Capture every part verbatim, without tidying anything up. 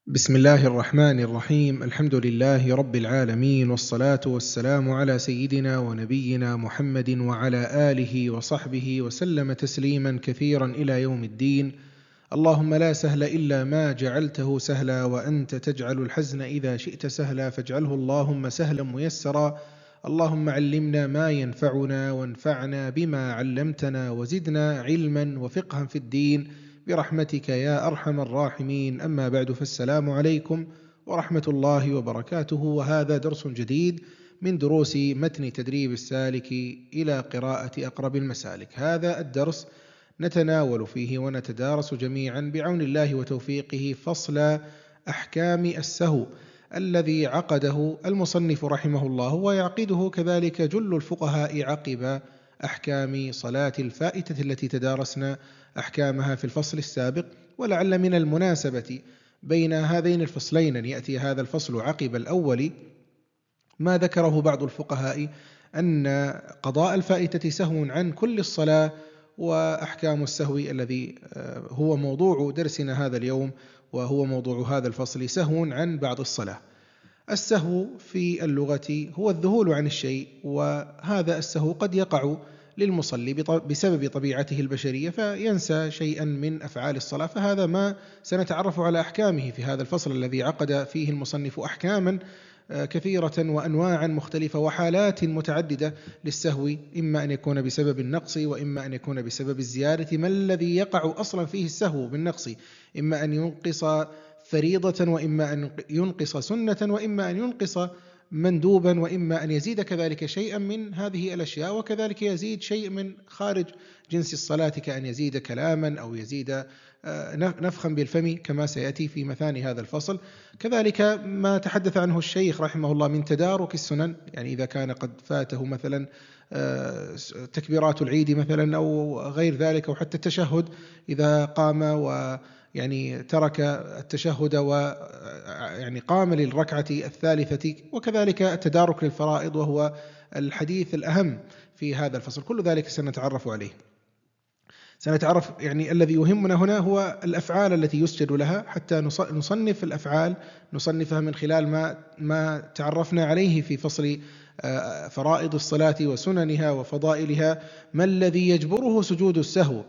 بسم الله الرحمن الرحيم. الحمد لله رب العالمين، والصلاة والسلام على سيدنا ونبينا محمد وعلى آله وصحبه وسلم تسليما كثيرا إلى يوم الدين. اللهم لا سهل إلا ما جعلته سهلا، وأنت تجعل الحزن إذا شئت سهلا، فاجعله اللهم سهلا ميسرا. اللهم علمنا ما ينفعنا، وانفعنا بما علمتنا، وزدنا علما وفقها في الدين برحمتك يا أرحم الراحمين. أما بعد، فالسلام عليكم ورحمة الله وبركاته، وهذا درس جديد من دروس متن تدريب السالك إلى قراءة أقرب المسالك. هذا الدرس نتناول فيه ونتدارس جميعا بعون الله وتوفيقه فصل أحكام السهو الذي عقده المصنف رحمه الله، ويعقده كذلك جل الفقهاء عقب أحكام صلاة الفائتة التي تدارسنا أحكامها في الفصل السابق. ولعل من المناسبة بين هذين الفصلين أن يأتي هذا الفصل عقب الأول، ما ذكره بعض الفقهاء أن قضاء الفائتة سهو عن كل الصلاة، وأحكام السهو الذي هو موضوع درسنا هذا اليوم وهو موضوع هذا الفصل سهو عن بعض الصلاة. السهو في اللغة هو الذهول عن الشيء، وهذا السهو قد يقع للمصلي بسبب طبيعته البشرية فينسى شيئا من أفعال الصلاة، فهذا ما سنتعرف على أحكامه في هذا الفصل الذي عقد فيه المصنف أحكاما كثيرة وأنواعا مختلفة وحالات متعددة للسهو، إما أن يكون بسبب النقص وإما أن يكون بسبب الزيادة. ما الذي يقع أصلا فيه السهو بالنقص؟ إما أن ينقص فريضة، وإما أن ينقص سنة، وإما أن ينقص مندوبا، وإما أن يزيد كذلك شيئا من هذه الأشياء، وكذلك يزيد شيء من خارج جنس الصلاة كأن يزيد كلاما أو يزيد نفخا بالفم كما سيأتي في مثاني هذا الفصل. كذلك ما تحدث عنه الشيخ رحمه الله من تدارك السنن، يعني إذا كان قد فاته مثلا تكبيرات العيد مثلا أو غير ذلك، أو حتى التشهد إذا قام و يعني ترك التشهد ويعني قام للركعة الثالثة، وكذلك التدارك للفرائض وهو الحديث الأهم في هذا الفصل. كل ذلك سنتعرف عليه. سنتعرف يعني الذي يهمنا هنا هو الأفعال التي يسجد لها، حتى نصنف الأفعال نصنفها من خلال ما ما تعرفنا عليه في فصل فرائض الصلاة وسننها وفضائلها. ما الذي يجبره سجود السهو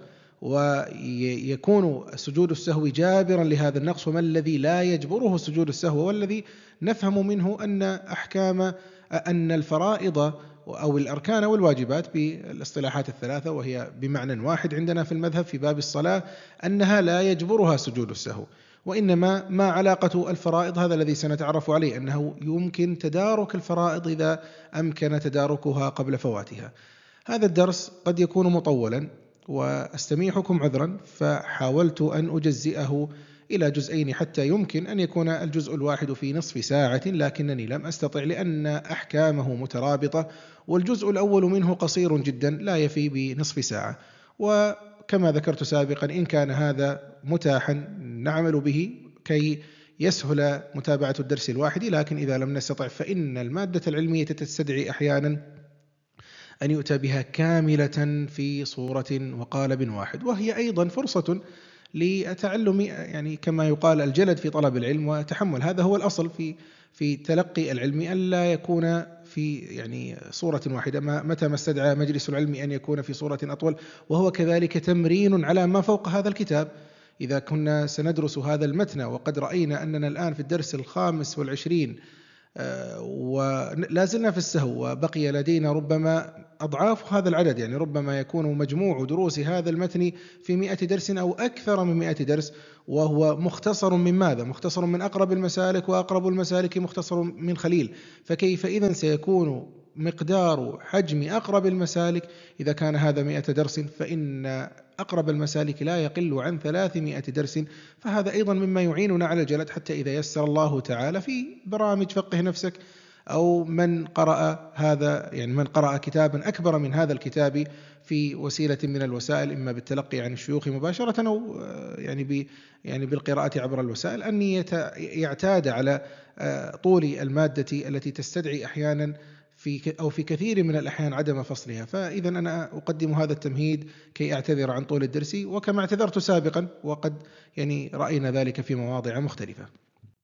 ويكون سجود السهو جابرا لهذا النقص، وما الذي لا يجبره سجود السهو، والذي نفهم منه أن أحكام أن الفرائض أو الأركان والواجبات بالاصطلاحات الثلاثة، وهي بمعنى واحد عندنا في المذهب في باب الصلاة، أنها لا يجبرها سجود السهو، وإنما ما علاقة الفرائض هذا الذي سنتعرف عليه، أنه يمكن تدارك الفرائض إذا أمكن تداركها قبل فواتها. هذا الدرس قد يكون مطولا وأستميحكم عذرا، فحاولت أن أجزئه إلى جزئين حتى يمكن أن يكون الجزء الواحد في نصف ساعة، لكنني لم أستطع لأن أحكامه مترابطة، والجزء الأول منه قصير جدا لا يفي بنصف ساعة. وكما ذكرت سابقا، إن كان هذا متاحا نعمل به كي يسهل متابعة الدرس الواحد، لكن إذا لم نستطع فإن المادة العلمية تستدعي أحيانا أن يؤتى بها كاملة في صورة وقالب واحد، وهي أيضا فرصة لتعلم، يعني كما يقال الجلد في طلب العلم وتحمل. هذا هو الأصل في في تلقي العلم، أن لا يكون في يعني صورة واحدة، متى ما استدعى مجلس العلم أن يكون في صورة أطول، وهو كذلك تمرين على ما فوق هذا الكتاب. إذا كنا سندرس هذا المتن وقد رأينا أننا الآن في الدرس الخامس والعشرين ولا زلنا في السهو، وبقي لدينا ربما أضعاف هذا العدد، يعني ربما يكون مجموع دروس هذا المتن في مئة درس أو أكثر من مئة درس، وهو مختصر من ماذا؟ مختصر من أقرب المسالك، وأقرب المسالك مختصر من خليل، فكيف إذن سيكون مقدار حجم أقرب المسالك إذا كان هذا مئة درس؟ فإن أقرب المسالك لا يقل عن ثلاثمائة درس، فهذا أيضا مما يعيننا على الجلد، حتى إذا يسر الله تعالى في برامج فقه نفسك، أو من قرأ هذا يعني من قرأ كتابا أكبر من هذا الكتاب في وسيلة من الوسائل، إما بالتلقي عن الشيوخ مباشرة أو يعني يعني بالقراءة عبر الوسائل، أن يعتاد على طول المادة التي تستدعي أحيانا في أو في كثير من الأحيان عدم فصلها. فإذا أنا أقدم هذا التمهيد كي أعتذر عن طول الدرس، وكما اعتذرت سابقا وقد يعني رأينا ذلك في مواضع مختلفة.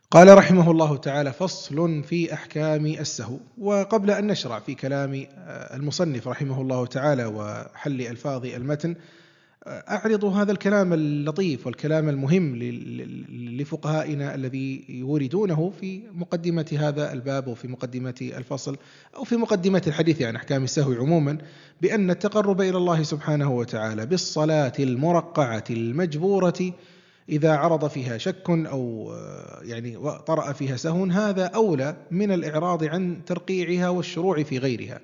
قال رحمه الله تعالى: فصل في أحكام السهو. وقبل أن نشرع في كلام المصنف رحمه الله تعالى وحل ألفاظ المتن، أعرض هذا الكلام اللطيف والكلام المهم لفقهائنا الذي يوردونه في مقدمة هذا الباب وفي مقدمة الفصل أو في مقدمة الحديث عن أحكام السهو عموما، بأن التقرب إلى الله سبحانه وتعالى بالصلاة المرقعة المجبورة إذا عرض فيها شك أو يعني طرأ فيها سهو، هذا أولى من الإعراض عن ترقيعها والشروع في غيرها.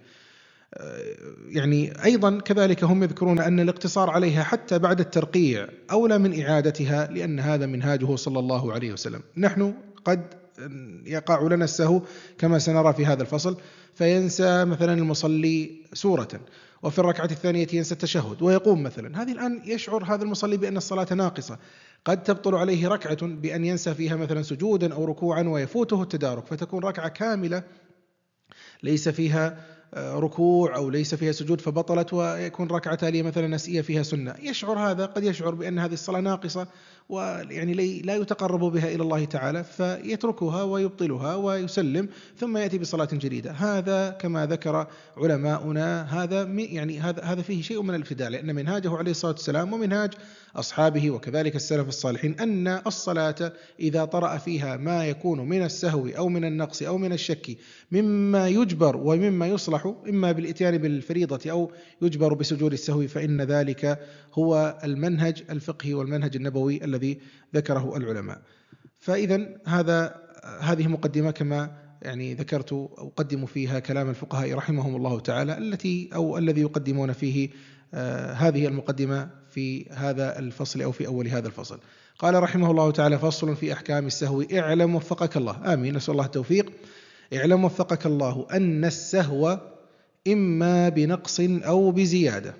يعني أيضا كذلك هم يذكرون أن الاقتصار عليها حتى بعد الترقيع أولى من إعادتها، لأن هذا منهاجه صلى الله عليه وسلم. نحن قد يقع لنا السهو كما سنرى في هذا الفصل، فينسى مثلا المصلي سورة، وفي الركعة الثانية ينسى التشهد ويقوم مثلا. هذه الآن يشعر هذا المصلي بأن الصلاة ناقصة، قد تبطل عليه ركعة بأن ينسى فيها مثلا سجودا أو ركوعا ويفوته التدارك، فتكون ركعة كاملة ليس فيها ركوع أو ليس فيها سجود فبطلت، ويكون ركعة تالية مثلا نسية فيها سنة. يشعر هذا، قد يشعر بأن هذه الصلاة ناقصة ويعني لا يتقرب بها إلى الله تعالى، فيتركها ويبطلها ويسلم ثم يأتي بصلاة جديدة. هذا كما ذكر علماؤنا هذا يعني هذا هذا فيه شيء من الابتداع، لأن منهاجه عليه الصلاة والسلام ومنهاج أصحابه وكذلك السلف الصالحين أن الصلاة إذا طرأ فيها ما يكون من السهو أو من النقص أو من الشك مما يجبر ومما يصلح إما بالإتيان بالفريضة أو يجبر بسجود السهو، فإن ذلك هو المنهج الفقهي والمنهج النبوي الذي ذكره العلماء. فإذا هذا هذه مقدمة كما يعني ذكرت أقدم فيها كلام الفقهاء رحمهم الله تعالى، التي أو الذي يقدمون فيه آه هذه المقدمة في هذا الفصل أو في أول هذا الفصل. قال رحمه الله تعالى: فصل في أحكام السهو. اعلم وفقك الله. آمين، نسأل الله التوفيق. اعلم وفقك الله أن السهو إما بنقص أو بزيادة،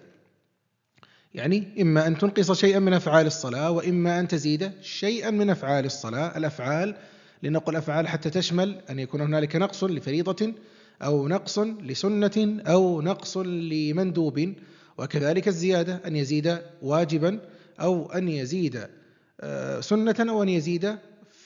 يعني إما أن تنقص شيئا من أفعال الصلاة وإما أن تزيد شيئا من أفعال الصلاة. الأفعال لنقل أفعال حتى تشمل أن يكون هنالك نقص لفريضة أو نقص لسنة أو نقص لمندوب، وكذلك الزيادة أن يزيد واجبا أو أن يزيد سنة أو أن يزيد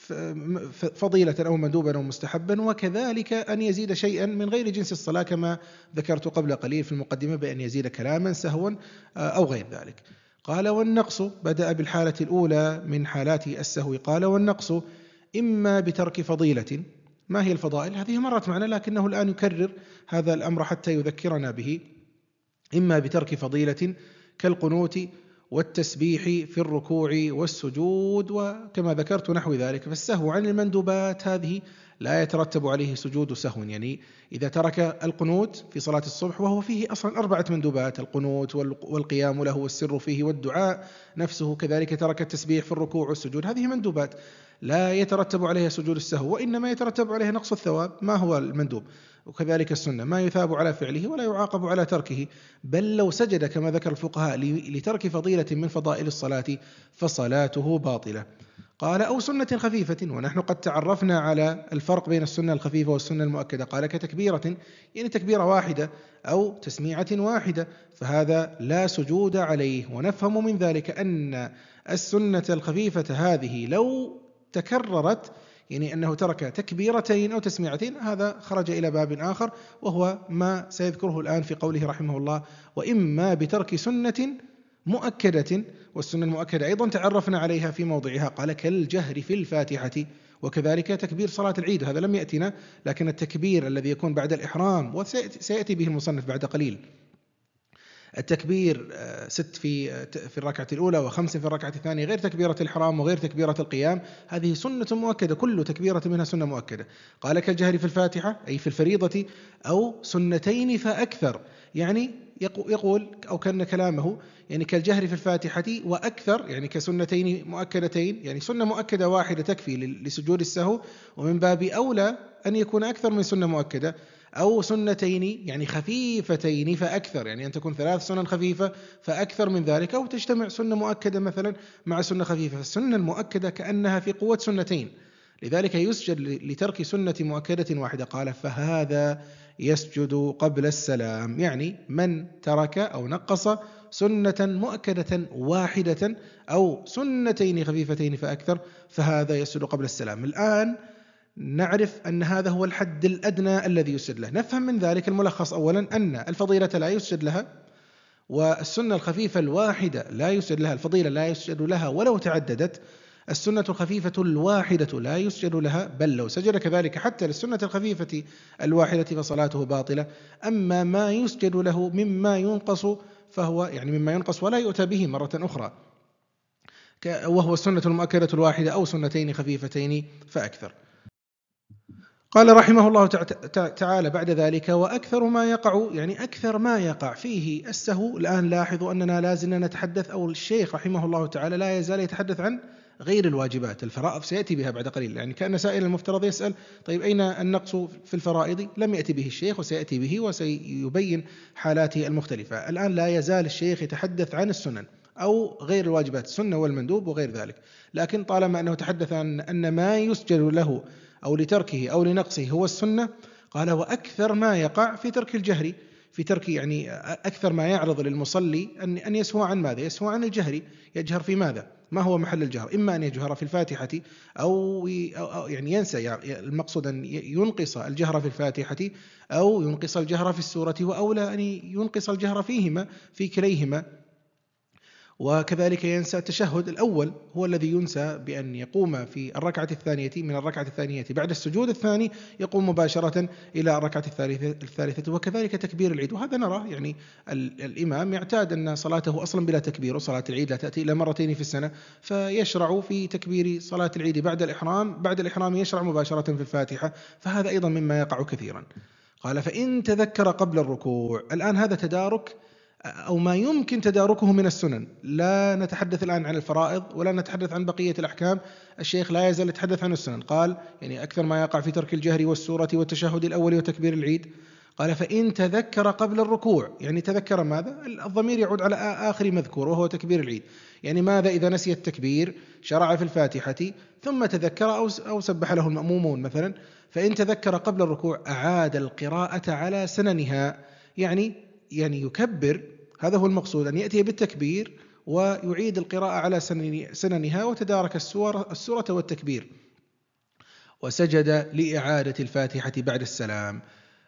فضيلة أو مندوبا أو مستحبا، وكذلك أن يزيد شيئا من غير جنس الصلاة كما ذكرت قبل قليل في المقدمة بأن يزيد كلاما سهوا أو غير ذلك. قال: والنقص، بدأ بالحالة الأولى من حالات السهو. قال: والنقص إما بترك فضيلة. ما هي الفضائل؟ هذه مرت معنا لكنه الآن يكرر هذا الأمر حتى يذكرنا به. إما بترك فضيلة كالقنوت والتسبيح في الركوع والسجود وكما ذكرت نحو ذلك. فالسهو عن المندوبات هذه لا يترتب عليه سجود سهو، يعني إذا ترك القنوت في صلاة الصبح وهو فيه أصلا أربعة مندوبات: القنوت والقيام له والسر فيه والدعاء نفسه، كذلك ترك التسبيح في الركوع والسجود، هذه مندوبات لا يترتب عليها سجود السهو، وإنما يترتب عليها نقص الثواب ما هو المندوب، وكذلك السنة ما يثاب على فعله ولا يعاقب على تركه. بل لو سجد كما ذكر الفقهاء لترك فضيلة من فضائل الصلاة فصلاته باطلة. قال: أو سنة خفيفة. ونحن قد تعرفنا على الفرق بين السنة الخفيفة والسنة المؤكدة. قال: كتكبيرة، يعني تكبيرة واحدة أو تسميعة واحدة، فهذا لا سجود عليه. ونفهم من ذلك أن السنة الخفيفة هذه لو تكررت، يعني أنه ترك تكبيرتين أو تسميعتين، هذا خرج إلى باب آخر وهو ما سيذكره الآن في قوله رحمه الله: وإما بترك سنة مؤكدة. والسنة المؤكدة أيضا تعرفنا عليها في موضعها. قال: كالجهر في الفاتحة، وكذلك تكبير صلاة العيد، هذا لم يأتنا، لكن التكبير الذي يكون بعد الإحرام وسيأتي به المصنف بعد قليل. التكبير ست في في الركعة الأولى وخمس في الركعة الثانية غير تكبيرة الإحرام وغير تكبيرة القيام، هذه سنة مؤكدة، كل تكبيرة منها سنة مؤكدة. قال: كالجهر في الفاتحة أي في الفريضة، أو سنتين فأكثر، يعني يقول أو كان كلامه يعني كالجهر في الفاتحة وأكثر، يعني كسنتين مؤكدتين، يعني سنة مؤكدة واحدة تكفي لسجود السهو، ومن باب أولى أن يكون أكثر من سنة مؤكدة، أو سنتين يعني خفيفتين فأكثر، يعني أن تكون ثلاث سنن خفيفة فأكثر من ذلك، أو تجتمع سنة مؤكدة مثلا مع سنة خفيفة. السنة المؤكدة كأنها في قوة سنتين، لذلك يسجد لترك سنة مؤكدة واحدة. قال: فهذا يسجد قبل السلام. يعني من ترك أو نقص سنة مؤكدة واحدة أو سنتين خفيفتين فأكثر فهذا يسجد قبل السلام. الآن نعرف أن هذا هو الحد الأدنى الذي يسجد له. نفهم من ذلك الملخص أولا أن الفضيلة لا يسجد لها، والسنة الخفيفة الواحدة لا يسجد لها، الفضيلة لا يسجد لها ولو تعددت. السنة الخفيفة الواحدة لا يسجد لها، بل لو سجد كذلك حتى للسنة الخفيفة الواحدة فصلاته باطلة. أما ما يسجد له مما ينقص فهو يعني مما ينقص ولا يؤتى به مرة أخرى، وهو السنة المؤكدة الواحدة أو سنتين خفيفتين فأكثر. قال رحمه الله تعالى بعد ذلك: وأكثر ما يقع، يعني أكثر ما يقع فيه السهو. الآن لاحظوا أننا لازلنا نتحدث، أو الشيخ رحمه الله تعالى لا يزال يتحدث عن غير الواجبات. الفرائض سيأتي بها بعد قليل، يعني كأن سائل المفترض يسأل: طيب أين النقص في الفرائض؟ لم يأتي به الشيخ وسيأتي به وسيبين حالاته المختلفة. الآن لا يزال الشيخ يتحدث عن السنن أو غير الواجبات، السنة والمندوب وغير ذلك. لكن طالما أنه تحدث عن أن ما يسجد له أو لتركه أو لنقصه هو السنة، قال: وأكثر ما يقع في ترك الجهر، في ترك يعني أكثر ما يعرض للمصلي أن أن يسهو عن ماذا؟ يسهو عن الجهر. يجهر في ماذا؟ ما هو محل الجهر؟ إما أن يجهر في الفاتحة أو يعني ينسى، يعني المقصود أن ينقص الجهر في الفاتحة أو ينقص الجهر في السورة، وأولى أن ينقص الجهر فيهما في كليهما. وكذلك ينسى التشهد الأول، هو الذي ينسى بأن يقوم في الركعة الثانية من الركعة الثانية بعد السجود الثاني يقوم مباشرة إلى الركعة الثالثة. وكذلك تكبير العيد، وهذا نرى يعني الإمام يعتاد أن صلاته أصلا بلا تكبير، وصلاة العيد لا تأتي إلا مرتين في السنة، فيشرع في تكبير صلاة العيد بعد الإحرام، بعد الإحرام يشرع مباشرة في الفاتحة، فهذا أيضا مما يقع كثيرا. قال: فإن تذكر قبل الركوع. الآن هذا تدارك أو ما يمكن تداركه من السنن، لا نتحدث الآن عن الفرائض ولا نتحدث عن بقية الأحكام. الشيخ لا يزال يتحدث عن السنن. قال: يعني أكثر ما يقع في ترك الجهر والسورة والتشهد الأول وتكبير العيد. قال: فإن تذكر قبل الركوع. يعني تذكر ماذا؟ الضمير يعود على آخر مذكور وهو تكبير العيد. يعني ماذا إذا نسي التكبير؟ شرع في الفاتحة ثم تذكر أو سبح له المأمومون مثلا، فإن تذكر قبل الركوع أعاد القراءة على سننها. يعني يعني يكبر، هذا هو المقصود، أن يأتي بالتكبير ويعيد القراءة على سننها وتدارك السورة, السورة والتكبير. وسجد لإعادة الفاتحة بعد السلام.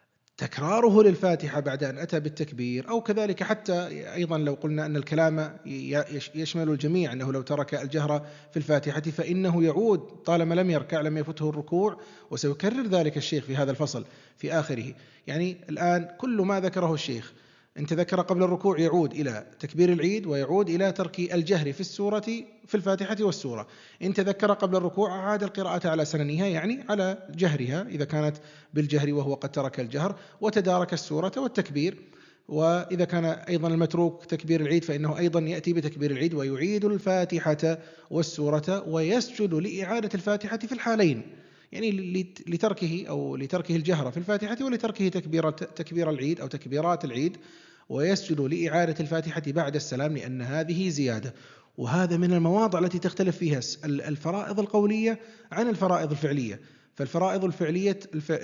تكراره للفاتحة بعد أن أتى بالتكبير، أو كذلك حتى أيضا لو قلنا أن الكلام يشمل الجميع، أنه لو ترك الجهر في الفاتحة فإنه يعود طالما لم يركع، لم يفته الركوع، وسيكرر ذلك الشيخ في هذا الفصل في آخره. يعني الآن كل ما ذكره الشيخ: إن تذكر قبل الركوع يعود إلى تكبير العيد ويعود إلى ترك الجهر في السورة في الفاتحة والسورة. إن تذكر قبل الركوع عاد القراءة على سننها، يعني على جهرها إذا كانت بالجهر وهو قد ترك الجهر، وتدارك السورة والتكبير. وإذا كان أيضا المتروك تكبير العيد فإنه أيضا يأتي بتكبير العيد ويعيد الفاتحة والسورة ويسجد لإعادة الفاتحة في الحالين، يعني لتركه أو لتركه الجهر في الفاتحة ولتركه تكبير تكبير العيد أو تكبيرات العيد، ويسجد لإعادة الفاتحة بعد السلام، لأن هذه زيادة. وهذا من المواضع التي تختلف فيها الفرائض القولية عن الفرائض الفعلية. فالفرائض الفعلية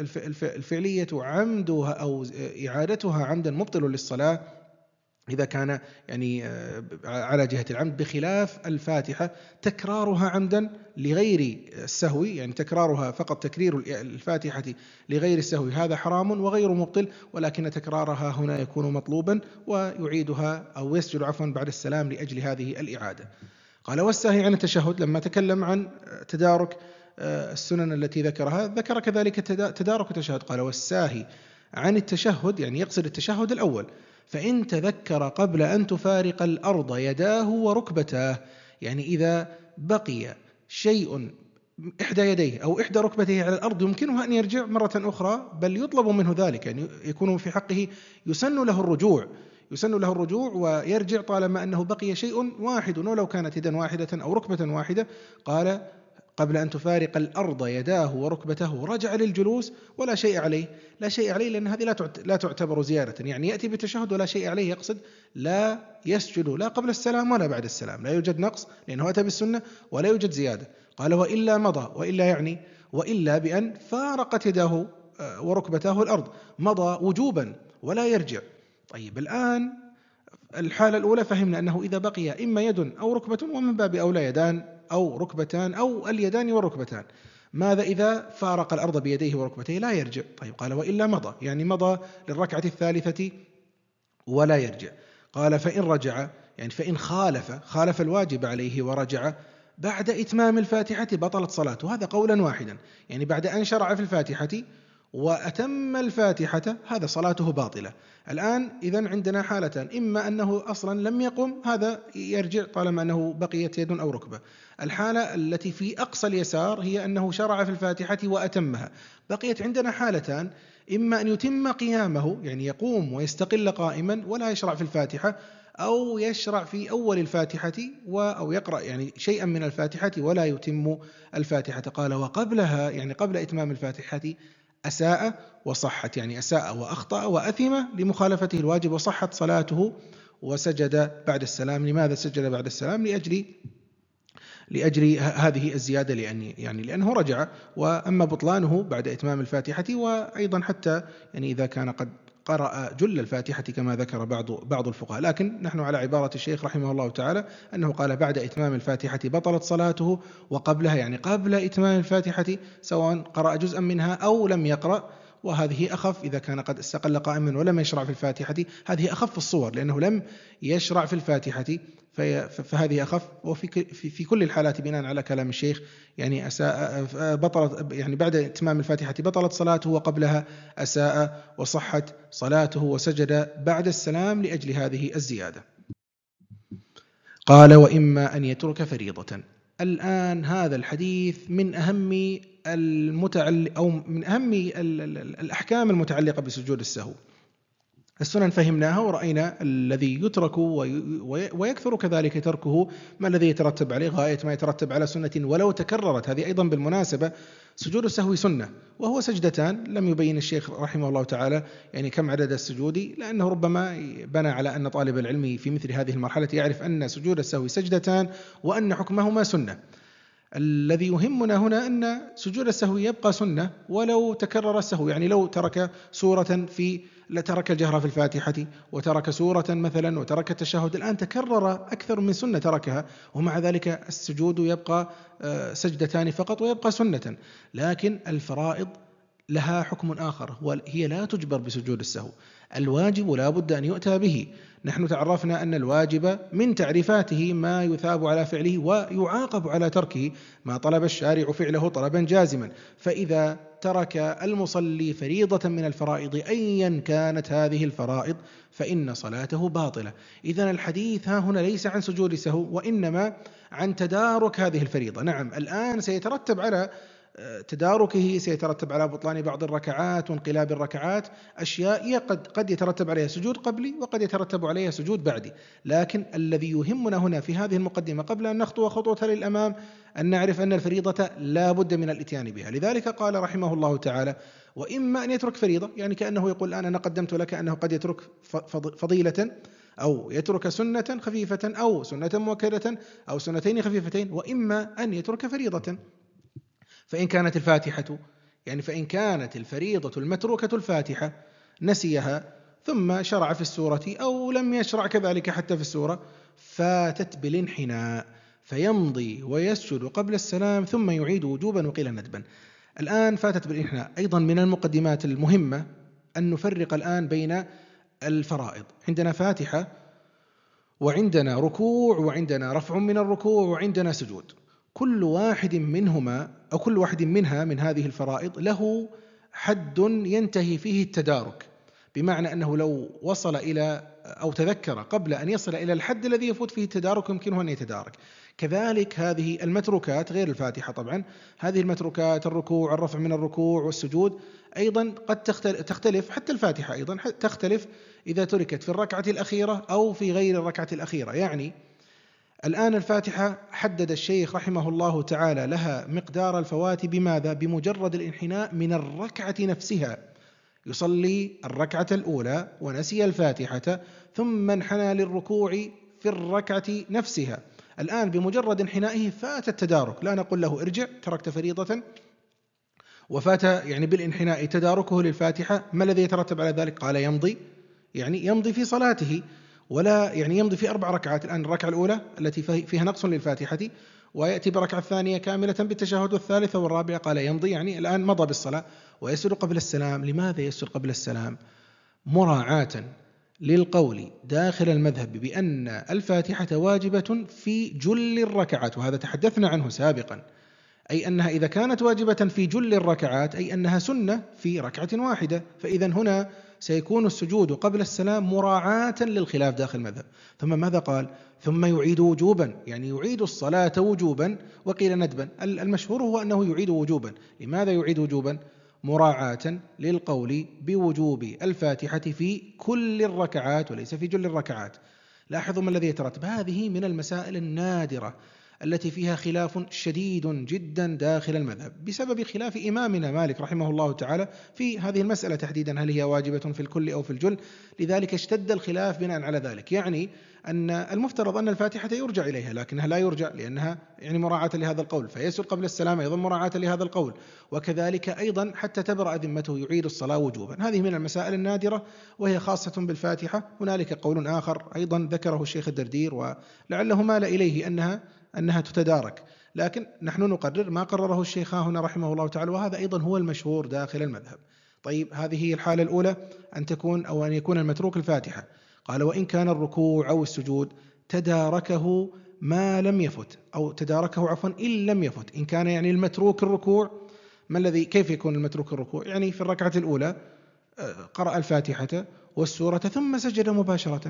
الفعلية عمدها أو إعادتها عمدا مبطل للصلاة إذا كان يعني على جهة العمد، بخلاف الفاتحة تكرارها عمدا لغير السهو، يعني تكرارها فقط تكرير الفاتحة لغير السهو هذا حرام وغير مبطل، ولكن تكرارها هنا يكون مطلوبا، ويعيدها أو يسجد عفوا بعد السلام لأجل هذه الإعادة. قال: والساهي عن التشهد. لما تكلم عن تدارك السنن التي ذكرها ذكر كذلك تدارك التشهد. قال: والساهي عن التشهد، يعني يقصد التشهد الأول. فإن تذكر قبل أن تفارق الأرض يداه وركبتاه، يعني إذا بقي شيء إحدى يديه أو إحدى ركبتيه على الأرض يمكنه أن يرجع مرة أخرى، بل يطلب منه ذلك، يعني يكون في حقه يسن له الرجوع يسن له الرجوع ويرجع طالما أنه بقي شيء واحد ولو كانت يدا واحدة أو ركبة واحدة. قال: قبل أن تفارق الأرض يداه وركبته رجع للجلوس ولا شيء عليه. لا شيء عليه لأن هذه لا تعتبر زيادة، يعني يأتي بالتشهد ولا شيء عليه، يقصد لا يسجد لا قبل السلام ولا بعد السلام، لا يوجد نقص لأنه أتى بالسنة ولا يوجد زيادة. قال: وإلا مضى، وإلا يعني وإلا بأن فارقت يداه وركبتاه الأرض، مضى وجوبا ولا يرجع. طيب الآن الحالة الأولى فهمنا أنه إذا بقي إما يد أو ركبة، ومن باب أولى يدان أو ركبتان أو اليدان والركبتان. ماذا إذا فارق الأرض بيديه وركبتيه؟ لا يرجع. طيب قال وإلا مضى، يعني مضى للركعة الثالثة ولا يرجع. قال فإن رجع، يعني فإن خالف خالف الواجب عليه ورجع بعد إتمام الفاتحة بطلت صلاته. هذا قولا واحدا، يعني بعد أن شرع في الفاتحة وأتم الفاتحة هذا صلاته باطلة. الآن إذن عندنا حالتان، إما أنه أصلا لم يقم، هذا يرجع طالما أنه بقيت يد أو ركبة. الحالة التي في أقصى اليسار هي أنه شرع في الفاتحة وأتمها. بقيت عندنا حالتان، إما أن يتم قيامه، يعني يقوم ويستقل قائما ولا يشرع في الفاتحة، أو يشرع في أول الفاتحة أو يقرأ يعني شيئا من الفاتحة ولا يتم الفاتحة. قال وقبلها، يعني قبل إتمام الفاتحة أساء وصحت، يعني أساء وأخطأ وأثم لمخالفته الواجب وصحت صلاته وسجد بعد السلام. لماذا سجد بعد السلام؟ لأجل لأجل هذه الزيادة، لأن يعني لأنه رجع. وأما بطلانه بعد إتمام الفاتحة، وأيضا حتى يعني إذا كان قد قرأ جل الفاتحة كما ذكر بعض بعض الفقهاء، لكن نحن على عبارة الشيخ رحمه الله تعالى أنه قال بعد إتمام الفاتحة بطلت صلاته، وقبلها يعني قبل إتمام الفاتحة سواء قرأ جزءا منها أو لم يقرأ. وهذه أخف إذا كان قد استقل قائما ولم يشرع في الفاتحة، هذه أخف الصور لأنه لم يشرع في الفاتحة، فهذه أخف. وفي في كل الحالات بناء على كلام الشيخ يعني أساء بطلت، يعني بعد إتمام الفاتحة بطلت صلاته، وقبلها أساء وصحت صلاته وسجد بعد السلام لأجل هذه الزيادة. قال وإما أن يترك فريضة. الآن هذا الحديث من أهم المتعلق أو من أهم الأحكام المتعلقة بسجود السهو. السنن فهمناها ورأينا الذي يترك ويكثر كذلك تركه ما الذي يترتب عليه، غاية ما يترتب على سنة ولو تكررت. هذه أيضا بالمناسبة سجود السهو سنة وهو سجدتان. لم يبين الشيخ رحمه الله تعالى يعني كم عدد السجود، لأنه ربما بنى على أن طالب العلم في مثل هذه المرحلة يعرف أن سجود السهو سجدتان وأن حكمهما سنة. الذي يهمنا هنا أن سجود السهو يبقى سنة ولو تكرر السهو، يعني لو ترك سورة في لترك الجهر في الفاتحة وترك سورة مثلا وترك التشهد، الآن تكرر أكثر من سنة تركها، ومع ذلك السجود يبقى سجدتان فقط ويبقى سنة. لكن الفرائض لها حكم آخر، وهي لا تجبر بسجود السهو. الواجب لا بد أن يؤتى به. نحن تعرفنا أن الواجب من تعريفاته ما يثاب على فعله ويعاقب على تركه، ما طلب الشارع فعله طلبا جازما. فإذا ترك المصلي فريضة من الفرائض أيا كانت هذه الفرائض فإن صلاته باطلة. إذن الحديث ها هنا ليس عن سجود السهو وإنما عن تدارك هذه الفريضة. نعم الآن سيترتب على تداركه سيترتب على بطلان بعض الركعات وانقلاب الركعات أشياء قد قد يترتب عليها سجود قبلي وقد يترتب عليها سجود بعدي. لكن الذي يهمنا هنا في هذه المقدمة قبل أن نخطو خطوة للأمام أن نعرف أن الفريضة لا بد من الإتيان بها. لذلك قال رحمه الله تعالى وإما أن يترك فريضة، يعني كأنه يقول الآن أنا قدمت لك أنه قد يترك فضيلة أو يترك سنة خفيفة أو سنة مؤكدة أو سنتين خفيفتين، وإما أن يترك فريضة. فإن كانت الفاتحة يعني فإن كانت الفريضة المتروكة الفاتحة نسيها ثم شرع في السورة أو لم يشرع كذلك حتى في السورة فاتت بالانحناء فيمضي ويسجد قبل السلام ثم يعيد وجوبا وقيل ندبا. الآن فاتت بالانحناء. أيضا من المقدمات المهمة أن نفرق الآن بين الفرائض. عندنا فاتحة وعندنا ركوع وعندنا رفع من الركوع وعندنا سجود. كل واحد منهما أو كل واحد منها من هذه الفرائض له حد ينتهي فيه التدارك، بمعنى أنه لو وصل إلى أو تذكر قبل أن يصل إلى الحد الذي يفوت فيه التدارك يمكنه أن يتدارك. كذلك هذه المتروكات غير الفاتحة طبعا، هذه المتروكات الركوع الرفع من الركوع والسجود أيضا قد تختلف، حتى الفاتحة أيضا تختلف إذا تركت في الركعة الأخيرة أو في غير الركعة الأخيرة. يعني الآن الفاتحة حدد الشيخ رحمه الله تعالى لها مقدار الفوات بماذا؟ بمجرد الانحناء من الركعة نفسها. يصلي الركعة الأولى ونسي الفاتحة ثم انحنى للركوع في الركعة نفسها، الآن بمجرد انحنائه فات التدارك. لا نقول له ارجع تركت فريضة وفات يعني بالانحناء تداركه للفاتحة، ما الذي يترتب على ذلك؟ قال يمضي، يعني يمضي في صلاته، ولا يعني يمضي في أربع ركعات. الآن الركعة الأولى التي فيها نقص للفاتحة، ويأتي بركعة الثانية كاملة بالتشهد، والثالثة والرابعة قال يمضي، يعني الآن مضى بالصلاة ويسجد قبل السلام. لماذا يسجد قبل السلام؟ مراعاة للقول داخل المذهب بأن الفاتحة واجبة في جل الركعات، وهذا تحدثنا عنه سابقا، أي أنها إذا كانت واجبة في جل الركعات أي أنها سنة في ركعة واحدة، فإذا هنا سيكون السجود قبل السلام مراعاة للخلاف داخل المذهب. ثم ماذا قال؟ ثم يعيد وجوبا، يعني يعيد الصلاة وجوبا، وقيل ندبا. المشهور هو أنه يعيد وجوبا. لماذا يعيد وجوبا؟ مراعاة للقول بوجوب الفاتحة في كل الركعات وليس في جل الركعات. لاحظوا ما الذي يترتب. هذه من المسائل النادرة التي فيها خلاف شديد جدا داخل المذهب، بسبب خلاف إمامنا مالك رحمه الله تعالى في هذه المسألة تحديدا، هل هي واجبة في الكل أو في الجل. لذلك اشتد الخلاف بناء على ذلك. يعني أن المفترض أن الفاتحة يرجع إليها، لكنها لا يرجع لأنها يعني مراعاة لهذا القول، فيسجد قبل السلام أيضا مراعاة لهذا القول، وكذلك أيضا حتى تبرأ ذمته يعيد الصلاة وجوبا. هذه من المسائل النادرة وهي خاصة بالفاتحة. هنالك قول آخر أيضا ذكره الشيخ الدردير ولعله مال إليه أنها أنها تتدارك، لكن نحن نقرر ما قرره الشيخ هنا رحمه الله تعالى، وهذا أيضا هو المشهور داخل المذهب. طيب، هذه هي الحالة الأولى، أن تكون أو أن يكون المتروك الفاتحة. قال وإن كان الركوع أو السجود تداركه ما لم يفت، أو تداركه عفوا إن لم يفت. إن كان يعني المتروك الركوع، ما الذي كيف يكون المتروك الركوع؟ يعني في الركعة الأولى قرأ الفاتحة والسورة ثم سجد مباشرة،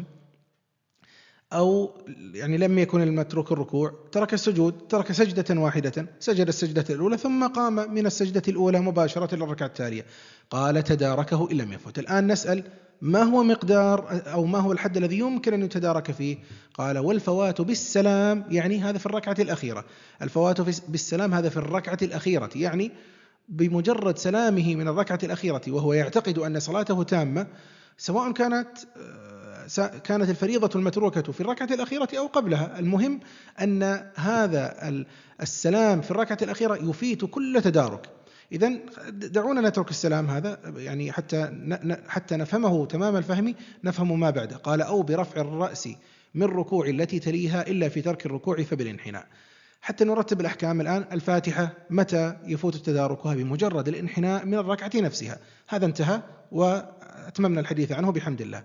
أو يعني لم يكن المتروك الركوع، ترك السجود، ترك سجدة واحدة، سجد السجدة الأولى ثم قام من السجدة الأولى مباشرة للركعة التالية. قال تداركه إن لم يفت. الآن نسأل ما هو مقدار أو ما هو الحد الذي يمكن أن يتدارك فيه؟ قال والفوات بالسلام، يعني هذا في الركعة الأخيرة. الفوات بالسلام هذا في الركعة الأخيرة، يعني بمجرد سلامه من الركعة الأخيرة وهو يعتقد أن صلاته تامة، سواء كانت كانت الفريضة المتروكة في الركعة الأخيرة أو قبلها، المهم أن هذا السلام في الركعة الأخيرة يفيت كل تدارك. إذن دعونا نترك السلام هذا يعني حتى حتى نفهمه تمام الفهم، نفهم ما بعده. قال أو برفع الرأس من ركوع التي تليها إلا في ترك الركوع فبالانحناء. حتى نرتب الأحكام الآن. الفاتحة متى يفوت تداركها؟ بمجرد الانحناء من الركعة نفسها، هذا انتهى وأتممنا الحديث عنه بحمد الله.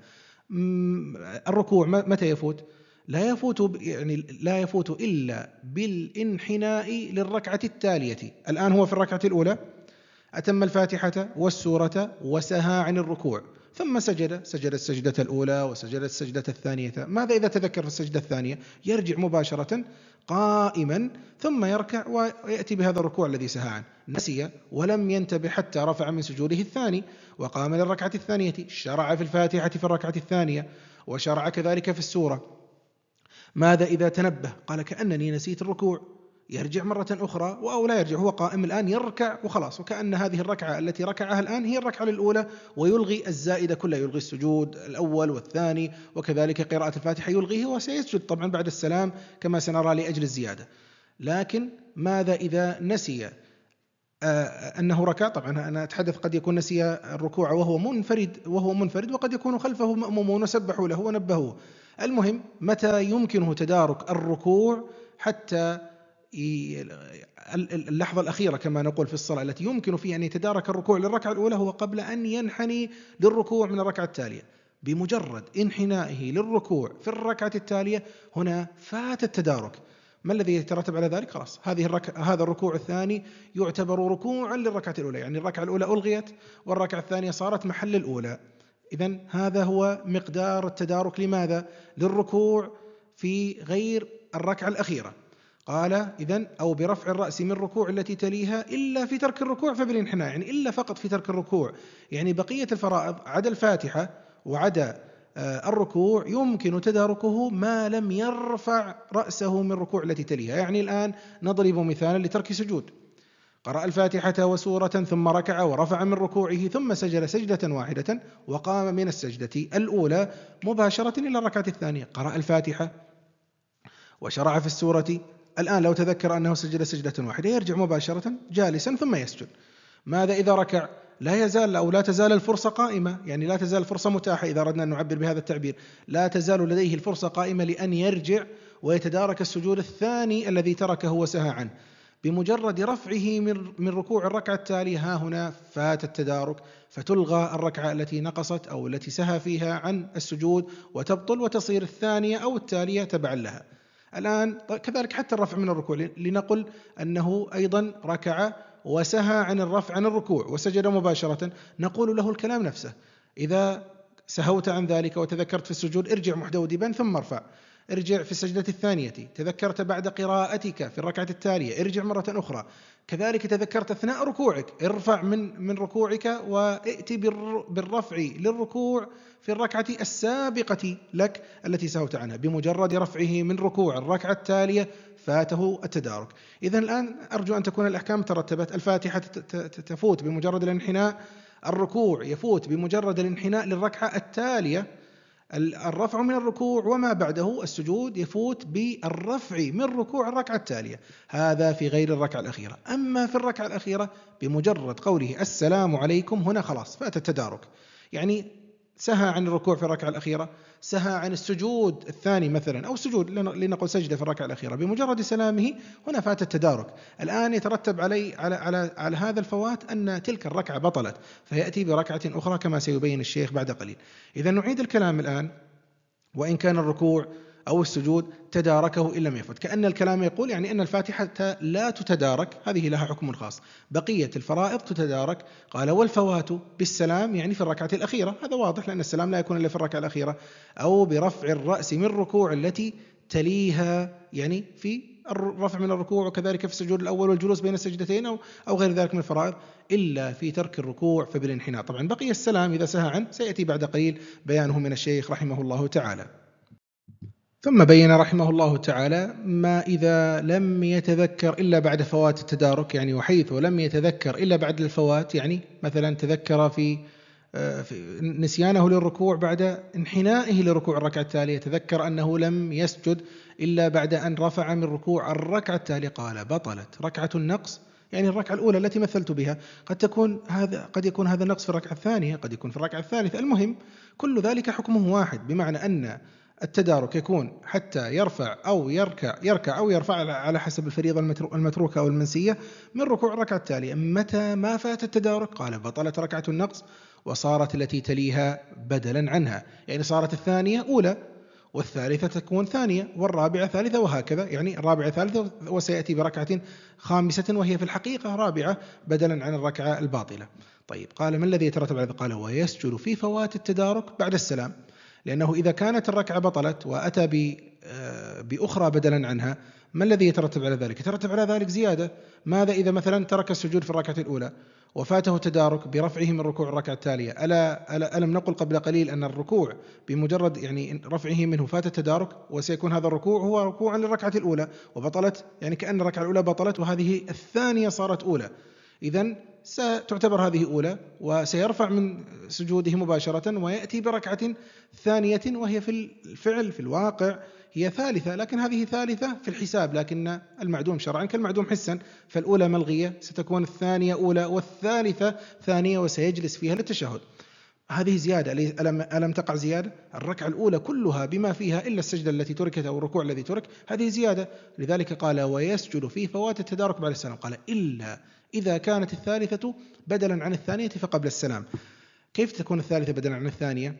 الركوع متى يفوت؟ لا يفوت يعني لا يفوت إلا بالانحناء للركعة التالية. الآن هو في الركعة الأولى أتم الفاتحة والسورة وسهى عن الركوع، ثم سجد سجد السجدة الأولى وسجد السجدة الثانية. ماذا إذا تذكر في السجدة الثانية؟ يرجع مباشرة قائما ثم يركع ويأتي بهذا الركوع الذي سهى عنه. نسي ولم ينتبه حتى رفع من سجوده الثاني وقام للركعة الثانية، شرع في الفاتحة في الركعة الثانية وشرع كذلك في السورة. ماذا إذا تنبه؟ قال كأنني نسيت الركوع، يرجع مرة أخرى، أو لا يرجع، هو قائم الآن يركع وخلاص، وكأن هذه الركعة التي ركعها الآن هي الركعة الأولى، ويلغي الزائدة كلها، يلغي السجود الأول والثاني وكذلك قراءة الفاتحة يلغيه، وسيسجد طبعا بعد السلام كما سنرى لأجل الزيادة. لكن ماذا إذا نسي أنه ركع؟ طبعا أنا أتحدث قد يكون نسي الركوع وهو منفرد وهو منفرد وقد يكون خلفه مأمومون وسبحوا له ونبهوه. المهم متى يمكنه تدارك الركوع حتى اللحظة الأخيرة كما نقول في الصلاة التي يمكن فيها أن يتدارك الركوع للركعة الأولى هو قبل أن ينحني للركوع من الركعة التالية. بمجرد انحنائه للركوع في الركعة التالية هنا فات التدارك. ما الذي يترتب على ذلك؟ خلاص هذه الركعة هذا الركوع الثاني يعتبر ركوعا للركعة الأولى، يعني الركعة الأولى ألغيت والركعة الثانية صارت محل الأولى. إذن هذا هو مقدار التدارك. لماذا؟ للركوع في غير الركعة الأخيرة. قال إذن أو برفع الرأس من الركوع التي تليها إلا في ترك الركوع فبالانحناء، يعني إلا فقط في ترك الركوع، يعني بقية الفرائض عدا الفاتحة وعدا الركوع يمكن تداركه ما لم يرفع رأسه من الركوع التي تليها. يعني الآن نضرب مثالا لترك سجود، قرأ الفاتحة وسورة ثم ركع ورفع من ركوعه ثم سجد سجدة واحدة وقام من السجدة الأولى مباشرة إلى الركعة الثانية، قرأ الفاتحة وشرع في السورة. الآن لو تذكر أنه سجد سجدة واحدة يرجع مباشرة جالسا ثم يسجد. ماذا إذا ركع؟ لا يزال أو لا تزال الفرصة قائمة، يعني لا تزال الفرصة متاحة إذا أردنا أن نعبر بهذا التعبير، لا تزال لديه الفرصة قائمة لأن يرجع ويتدارك السجود الثاني الذي تركه وسهى عنه. بمجرد رفعه من ركوع الركعة التالية ها هنا فات التدارك، فتلغى الركعة التي نقصت أو التي سهى فيها عن السجود وتبطل، وتصير الثانية أو التالية تبعا لها. الآن كذلك حتى الرفع من الركوع، لنقل أنه أيضا ركع وسهى عن الرفع عن الركوع وسجد مباشرة، نقول له الكلام نفسه: إذا سهوت عن ذلك وتذكرت في السجود ارجع محدودبا ثم ارفع. ارجع في السجدة الثانية، تذكرت بعد قراءتك في الركعة التالية ارجع مرة أخرى. كذلك تذكرت أثناء ركوعك ارفع من من ركوعك وائت بالرفع للركوع في الركعة السابقة لك التي سهوت عنها. بمجرد رفعه من ركوع الركعة التالية فاته التدارك. إذن الآن أرجو أن تكون الأحكام ترتبت: الفاتحة تفوت بمجرد الانحناء، الركوع يفوت بمجرد الانحناء للركعة التالية، الرفع من الركوع وما بعده السجود يفوت بالرفع من ركوع الركعة التالية. هذا في غير الركعة الأخيرة. أما في الركعة الأخيرة بمجرد قوله السلام عليكم هنا خلاص فات التدارك، يعني سهى عن الركوع في الركعة الأخيرة، سهى عن السجود الثاني مثلا أو السجود لنقل سجدة في الركعة الأخيرة، بمجرد سلامه هنا فات التدارك. الآن يترتب علي على, على, على هذا الفوات أن تلك الركعة بطلت، فيأتي بركعة أخرى كما سيبين الشيخ بعد قليل. إذا نعيد الكلام الآن: وإن كان الركوع أو السجود تداركه إن لم يفت، كأن الكلام يقول يعني أن الفاتحة لا تتدارك، هذه لها حكم خاص، بقية الفرائض تتدارك. قال: والفوات بالسلام، يعني في الركعة الأخيرة، هذا واضح لأن السلام لا يكون إلا في الركعة الأخيرة، أو برفع الرأس من الركوع التي تليها، يعني في الرفع من الركوع، وكذلك في السجود الأول والجلوس بين السجدتين أو أو غير ذلك من الفرائض، إلا في ترك الركوع فبالانحناء. طبعا بقي السلام إذا سهى عنه سيأتي بعد قليل بيانه من الشيخ رحمه الله تعالى. ثم بين رحمه الله تعالى ما إذا لم يتذكر إلا بعد فوات التدارك، يعني وحيث لم يتذكر إلا بعد الفوات، يعني مثلا تذكر في نسيانه للركوع بعد انحنائه لركوع الركعة التالية، تذكر أنه لم يسجد إلا بعد أن رفع من ركوع الركعة التالية، قال: بطلت ركعة النقص، يعني الركعة الأولى التي مثلت بها. قد تكون هذا قد يكون هذا النقص في الركعة الثانية، قد يكون في الركعة الثالثة، المهم كل ذلك حكمه واحد، بمعنى أن التدارك يكون حتى يرفع أو يركع يركع أو يرفع على حسب الفريضة المتروكة أو المنسية من ركوع الركعة التالية. متى ما فات التدارك قال: بطلت ركعة النقص، وصارت التي تليها بدلا عنها، يعني صارت الثانية أولى والثالثة تكون ثانية والرابعة ثالثة وهكذا، يعني الرابعة ثالثة وسيأتي بركعة خامسة وهي في الحقيقة رابعة بدلا عن الركعة الباطلة. طيب، قال: ما الذي يترتب على ذلك؟ قال: ويسجد في فوات التدارك بعد السلام، لأنه إذا كانت الركعة بطلت وأتى بأخرى بدلا عنها، ما الذي يترتب على ذلك؟ يترتب على ذلك زيادة. ماذا إذا مثلا ترك السجود في الركعة الأولى وفاته تدارك برفعه من ركوع الركعة التالية؟ ألا, ألا ألم نقل قبل قليل أن الركوع بمجرد يعني رفعه منه فات التدارك، وسيكون هذا الركوع هو ركوعا للركعة الأولى وبطلت، يعني كأن الركعة الأولى بطلت وهذه الثانية صارت أولى. إذن ستعتبر هذه أولى، وسيرفع من سجوده مباشرة ويأتي بركعة ثانية وهي في الفعل في الواقع هي ثالثة، لكن هذه ثالثة في الحساب، لكن المعدوم شرعا كالمعدوم حسا، فالأولى ملغية، ستكون الثانية أولى والثالثة ثانية وسيجلس فيها للتشهد. هذه زيادة. ألم, ألم تقع زيادة؟ الركعة الأولى كلها بما فيها إلا السجدة التي تركت أو الركوع الذي ترك، هذه زيادة. لذلك قال: ويسجد في فوات التدارك بعد السلام. قال: إلا إذا كانت الثالثة بدلا عن الثانية فقبل السلام. كيف تكون الثالثة بدلا عن الثانية؟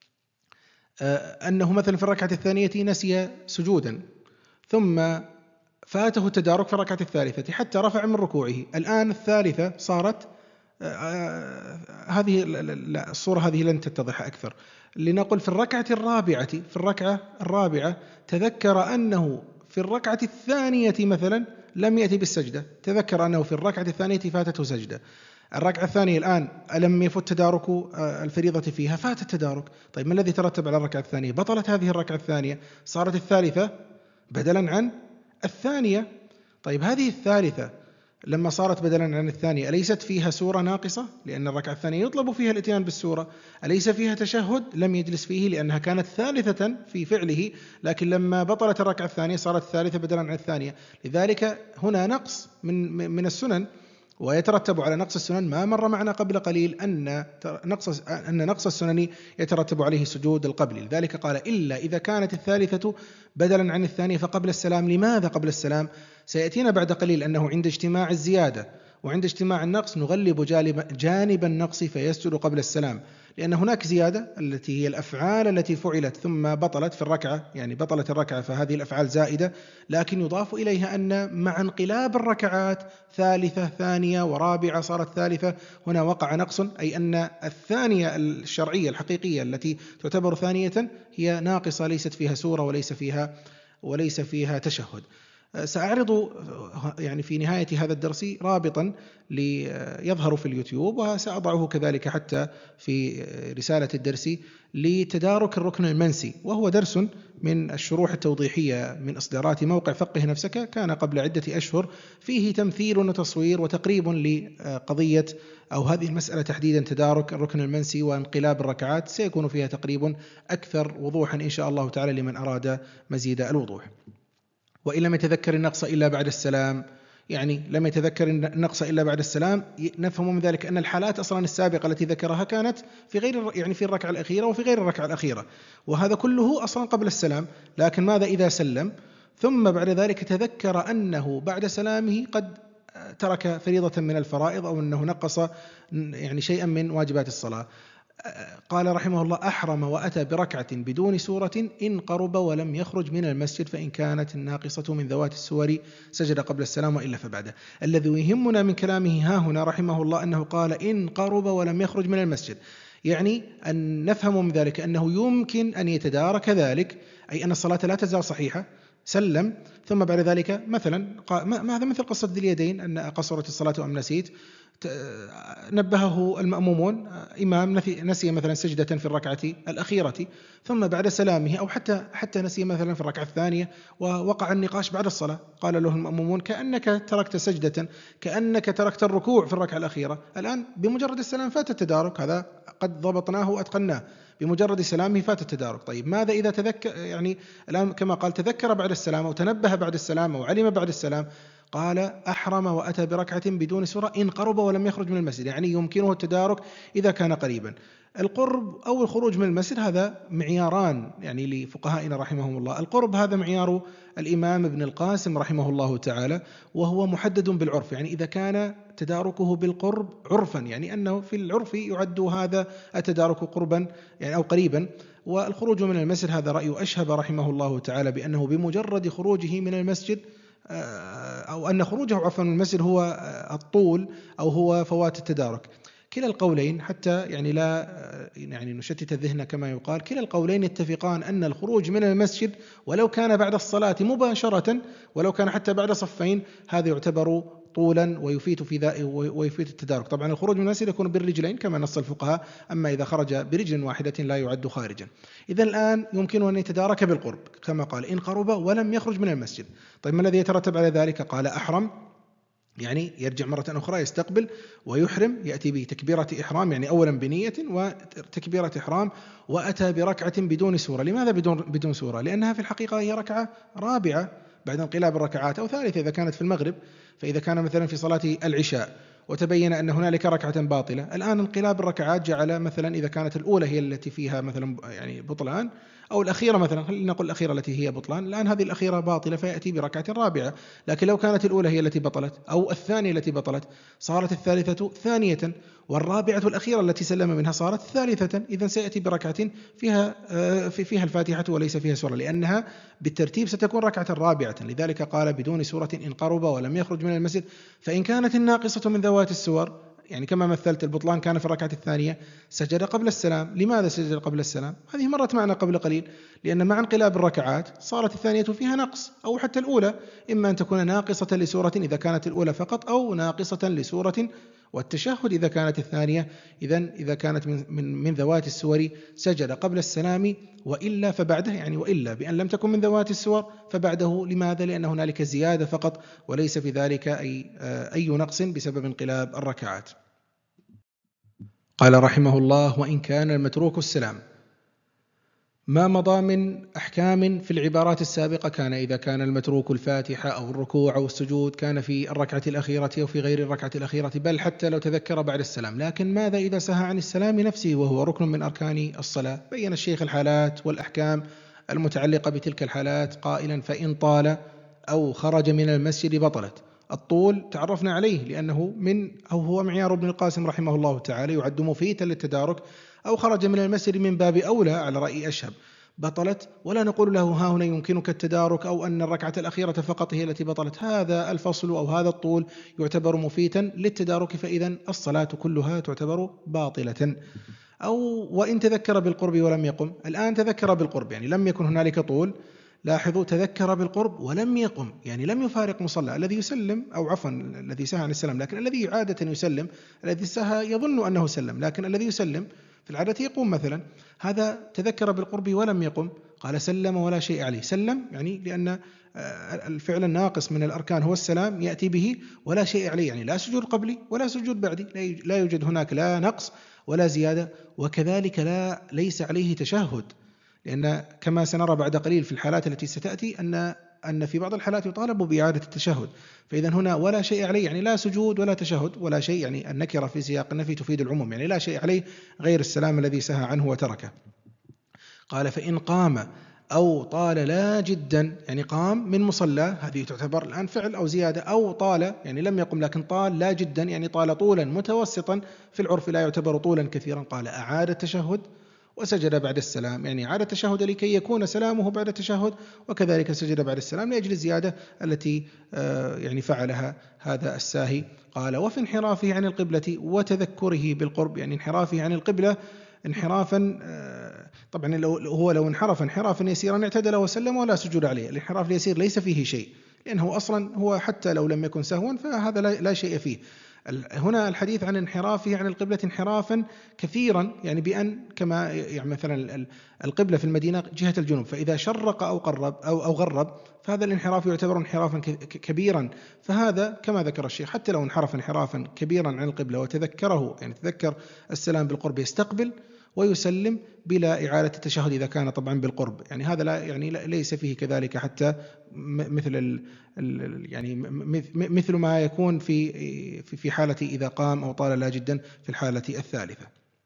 آه أنه مثلا في الركعة الثانية نسي سجودا ثم فاته التدارك في الركعة الثالثة حتى رفع من ركوعه، الآن الثالثة صارت آه هذه الصورة هذه لن تتضح أكثر. لنقل في الركعة الرابعة في الركعة الرابعة تذكر أنه في الركعة الثانية مثلا لم يأتي بالسجدة، تذكر أنه في الركعة الثانية فاتته سجدة. الركعة الثانية الآن ألم يفت تدارك الفريضة فيها؟ فات التدارك. طيب، ما الذي ترتب على الركعة الثانية؟ بطلت هذه الركعة الثانية، صارت الثالثة بدلا عن الثانية. طيب، هذه الثالثة لما صارت بدلا عن الثانية أليست فيها سورة ناقصة؟ لأن الركعة الثانية يطلب فيها الاتيان بالسورة. أليس فيها تشهد؟ لم يجلس فيه لأنها كانت ثالثة في فعله، لكن لما بطلت الركعة الثانية صارت الثالثة بدلا عن الثانية. لذلك هنا نقص من من السنن، ويترتب على نقص السنن ما مر معنا قبل قليل أن نقص أن نقص السنن يترتب عليه سجود القبل. لذلك قال إلا إذا كانت الثالثة بدلا عن الثانية فقبل السلام. لماذا قبل السلام؟ سيأتينا بعد قليل أنه عند اجتماع الزيادة وعند اجتماع النقص نغلب جانب النقص فيسجد قبل السلام، لأن هناك زيادة التي هي الأفعال التي فعلت ثم بطلت في الركعة، يعني بطلت الركعة فهذه الأفعال زائدة، لكن يضاف إليها أن مع انقلاب الركعات ثالثة ثانية ورابعة صارت ثالثة هنا وقع نقص، أي أن الثانية الشرعية الحقيقية التي تعتبر ثانية هي ناقصة ليست فيها سورة وليس فيها وليس فيها تشهد. سأعرض يعني في نهاية هذا الدرس رابطا ليظهر في اليوتيوب، وسأضعه كذلك حتى في رسالة الدرس لتدارك الركن المنسي، وهو درس من الشروح التوضيحية من إصدارات موقع فقه نفسك، كان قبل عدة أشهر، فيه تمثيل وتصوير وتقريب لقضية أو هذه المسألة تحديدا تدارك الركن المنسي وانقلاب الركعات، سيكون فيها تقريب أكثر وضوحا إن شاء الله تعالى لمن أراد مزيد الوضوح. وإن لم يتذكر النقص إلا بعد السلام، يعني لم يتذكر النقص إلا بعد السلام، نفهم من ذلك أن الحالات أصلا السابقة التي ذكرها كانت في غير يعني في الركعة الأخيرة وفي غير الركعة الأخيرة، وهذا كله أصلا قبل السلام. لكن ماذا إذا سلم ثم بعد ذلك تذكر أنه بعد سلامه قد ترك فريضة من الفرائض أو أنه نقص يعني شيئا من واجبات الصلاة؟ قال رحمه الله: أحرم وأتى بركعة بدون سورة إن قرب ولم يخرج من المسجد، فإن كانت الناقصة من ذوات السور سجد قبل السلام وإلا فبعده. الذي يهمنا من كلامه ها هنا رحمه الله أنه قال إن قرب ولم يخرج من المسجد، يعني أن نفهم من ذلك أنه يمكن أن يتدارك ذلك، أي أن الصلاة لا تزال صحيحة، سلم ثم بعد ذلك مثلا هذا مثل قصة ذي اليدين، أن قصرت الصلاة أم نسيت، نبهه المأمومون، إمام نسي مثلا سجدة في الركعة الأخيرة ثم بعد سلامه، أو حتى حتى نسي مثلا في الركعة الثانية ووقع النقاش بعد الصلاة، قال له المأمومون: كأنك تركت سجدة، كأنك تركت الركوع في الركعة الأخيرة. الآن بمجرد السلام فات التدارك، هذا قد ضبطناه وأتقناه، بمجرد سلامه فات التدارك. طيب ماذا إذا تذكر، يعني الآن كما قال تذكر بعد السلام أو تنبه بعد السلام أو علم بعد السلام؟ قال: أحرم وأتى بركعة بدون سورة إن قرب ولم يخرج من المسجد، يعني يمكنه التدارك إذا كان قريبا. القرب أو الخروج من المسجد هذا معياران يعني لفقهائنا رحمهم الله. القرب هذا معيار الإمام ابن القاسم رحمه الله تعالى، وهو محدد بالعرف، يعني إذا كان تداركه بالقرب عرفا، يعني أنه في العرف يعد هذا التدارك قربا يعني أو قريبا. والخروج من المسجد هذا رأي أشهب رحمه الله تعالى بأنه بمجرد خروجه من المسجد أو أن خروجه عفوا من المسجد هو الطول أو هو فوات التدارك. كلا القولين حتى يعني لا يعني نشتت الذهن كما يقال، كلا القولين يتفقان أن الخروج من المسجد ولو كان بعد الصلاة مباشرة، ولو كان حتى بعد صفين، هذا يعتبر طولا ويفيت في ذا ويفيت التدارك. طبعا الخروج من المسجد يكون بالرجلين كما نص الفقهاء، أما إذا خرج برجل واحدة لا يعد خارجا. إذا الآن يمكن أن يتدارك بالقرب كما قال إن قرب ولم يخرج من المسجد. طيب ما الذي يترتب على ذلك؟ قال: أحرم، يعني يرجع مرة أخرى يستقبل ويحرم، يأتي بتكبيرة إحرام، يعني أولا بنية وتكبيرة إحرام، وأتى بركعة بدون سورة. لماذا بدون بدون سورة؟ لأنها في الحقيقة هي ركعة رابعة بعد انقلاب الركعات، أو ثالثة إذا كانت في المغرب. فإذا كان مثلا في صلاة العشاء وتبين أن هنالك ركعة باطلة، الآن انقلاب الركعات جعل مثلا إذا كانت الأولى هي التي فيها مثلا يعني بطلان، أو الأخيرة مثلا، خلينا نقول الأخيرة التي هي بطلان، الآن هذه الأخيرة باطلة فيأتي بركعة رابعة. لكن لو كانت الأولى هي التي بطلت أو الثانية التي بطلت صارت الثالثة ثانية، والرابعة الأخيرة التي سلم منها صارت ثالثة. إذن سيأتي بركعة فيها في فيها الفاتحة وليس فيها سورة، لأنها بالترتيب ستكون ركعة رابعة. لذلك قال بدون سورة إن قرب ولم يخرج من المسجد، فإن كانت الناقصة من ذوات السور، يعني كما مثلت البطلان كان في الركعة الثانية، سجد قبل السلام. لماذا سجد قبل السلام؟ هذه مرت معنا قبل قليل، لأن مع انقلاب الركعات صارت الثانية فيها نقص، أو حتى الأولى إما أن تكون ناقصة لسورة إذا كانت الأولى فقط، أو ناقصة لسورة والتشهد إذا كانت الثانية. إذن إذا كانت من, من, من ذوات السور سجد قبل السلام، وإلا فبعده، يعني وإلا بأن لم تكن من ذوات السور فبعده. لماذا؟ لأن هنالك زيادة فقط وليس في ذلك أي, أي نقص بسبب انقلاب الركعات. قال رحمه الله: وإن كان المتروك السلام. ما مضى من أحكام في العبارات السابقة كان إذا كان المتروك الفاتحة أو الركوع أو السجود كان في الركعة الأخيرة أو في غير الركعة الأخيرة، بل حتى لو تذكر بعد السلام. لكن ماذا إذا سهى عن السلام نفسه وهو ركن من أركان الصلاة؟ بين الشيخ الحالات والأحكام المتعلقة بتلك الحالات قائلا: فإن طال أو خرج من المسجد بطلت. الطول تعرفنا عليه لأنه من أو هو معيار ابن القاسم رحمه الله تعالى، يعد مفيتا للتدارك، أو خرج من المسجد من باب أولى على رأي أشهب بطلت، ولا نقول له ها هنا يمكنك التدارك أو أن الركعة الأخيرة فقط هي التي بطلت. هذا الفصل أو هذا الطول يعتبر مفيتا للتدارك، فإذا الصلاة كلها تعتبر باطلة. أو وإن تذكر بالقرب ولم يقم، الآن تذكر بالقرب يعني لم يكن هنالك طول، لاحظوا تذكر بالقرب ولم يقم يعني لم يفارق مصلى. الذي يسلم أو عفوا الذي سهى عن السلام، لكن الذي عادة يسلم، الذي سهى يظن أنه سلم، لكن الذي يسلم في العادة يقوم مثلا، هذا تذكر بالقرب ولم يقم، قال سلم ولا شيء عليه. سلم يعني لأن الفعل الناقص من الأركان هو السلام يأتي به ولا شيء عليه، يعني لا سجود قبلي ولا سجود بعدي، لا يوجد هناك لا نقص ولا زيادة، وكذلك لا ليس عليه تشهد، لأن كما سنرى بعد قليل في الحالات التي ستأتي أن أن في بعض الحالات يطالب بإعادة التشهد. فإذا هنا ولا شيء عليه يعني لا سجود ولا تشهد ولا شيء، يعني النكرة في سياق النفي تفيد العموم، يعني لا شيء عليه غير السلام الذي سهى عنه وتركه. قال: فإن قام أو طال لا جدا، يعني قام من مصلى، هذه تعتبر الآن فعل أو زيادة، أو طال يعني لم يقم لكن طال لا جدا يعني طال طولا متوسطا، في العرف لا يعتبر طولا كثيرا، قال أعاد التشهد وسجد بعد السلام، يعني عاد التشهد لكي يكون سلامه بعد التشهد، وكذلك سجد بعد السلام لأجل الزيادة التي يعني فعلها هذا الساهي. قال: وفي انحرافه عن القبلة وتذكره بالقرب، يعني انحرافه عن القبلة انحرافا، طبعا لو هو لو انحرف انحرافا يسيرا اعتدل وسلم ولا سجود عليه. الانحراف اليسير ليس فيه شيء، لأنه أصلا هو حتى لو لم يكن سهوا فهذا لا شيء فيه. هنا الحديث عن انحرافه عن القبلة انحرافا كثيرا، يعني بأن كما يعني مثلا القبلة في المدينة جهة الجنوب، فإذا شرق أو قرب أو أو غرب فهذا الانحراف يعتبر انحرافا كبيرا. فهذا كما ذكر الشيخ حتى لو انحرف انحرافا كبيرا عن القبلة وتذكره، يعني تذكر السلام بالقرب، يستقبل ويسلم بلا إعادة التشهد إذا كان طبعا بالقرب، يعني هذا لا يعني ليس فيه كذلك حتى مثل ال يعني مثل ما يكون في في حالة إذا قام أو طال لا جدا في الحالة الثالثة.